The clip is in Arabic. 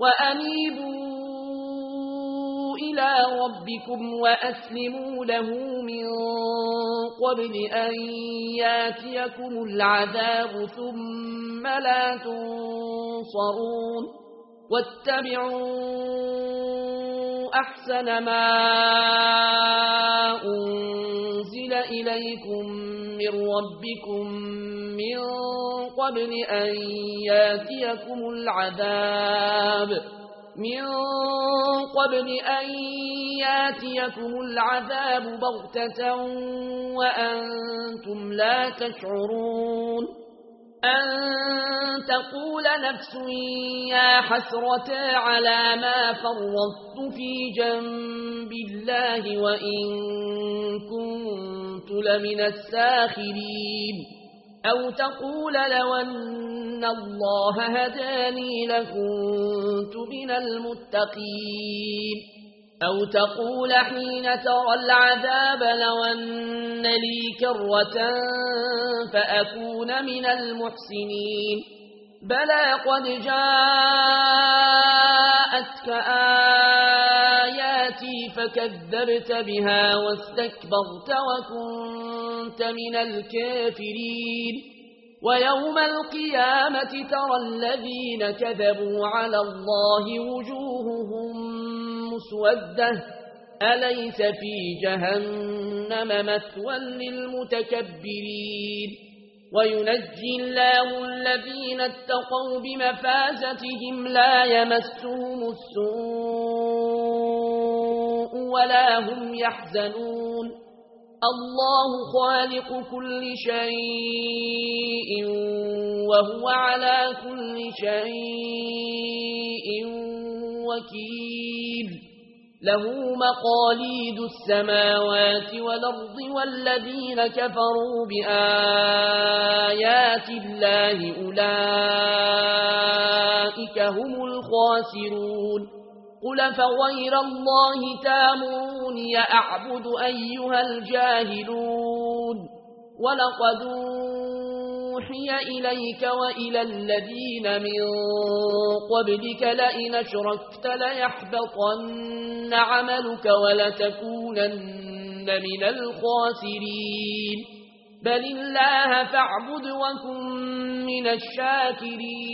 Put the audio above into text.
وأنيبوا إلى ربكم وأسلموا له من قبل أن ياتيكم العذاب ثم لا تنصرون واتبعوا أحسن ما أنزل إليكم من ربكم من قبل أن ياتيكم العذاب بغتة وأنتم لا تشعرون أن تقول نفس يا حسرة على ما فرطت في جنب الله وإن كنت لمن الساخرين أو تقول لو أن الله هداني لكنت من المتقين أو تقول حين ترى العذاب لو أن لي كرة فأكون من المحسنين بلى قد جاءتك آياتي فكذبت بها واستكبرت وكنت من الكافرين ويوم القيامة ترى الذين كذبوا على الله وجوههم مسودة أليس في جهنم مثوى للمتكبرين وينجي الله الذين اتقوا بمفازتهم لا يمسهم السوء ولا هم يحزنون الله خالق كل شيء وهو على كل شيء وكيل له مقاليد السماوات والأرض والذين كفروا بآيات الله أولئك هم الخاسرون قل فغير الله تامروني أعبد أيها الجاهلون ولقد أوحي إليك وإلى الذين من قبلك لئن أشركت ليحبطن عملك ولتكونن من الخاسرين بل الله فاعبد وكن من الشاكرين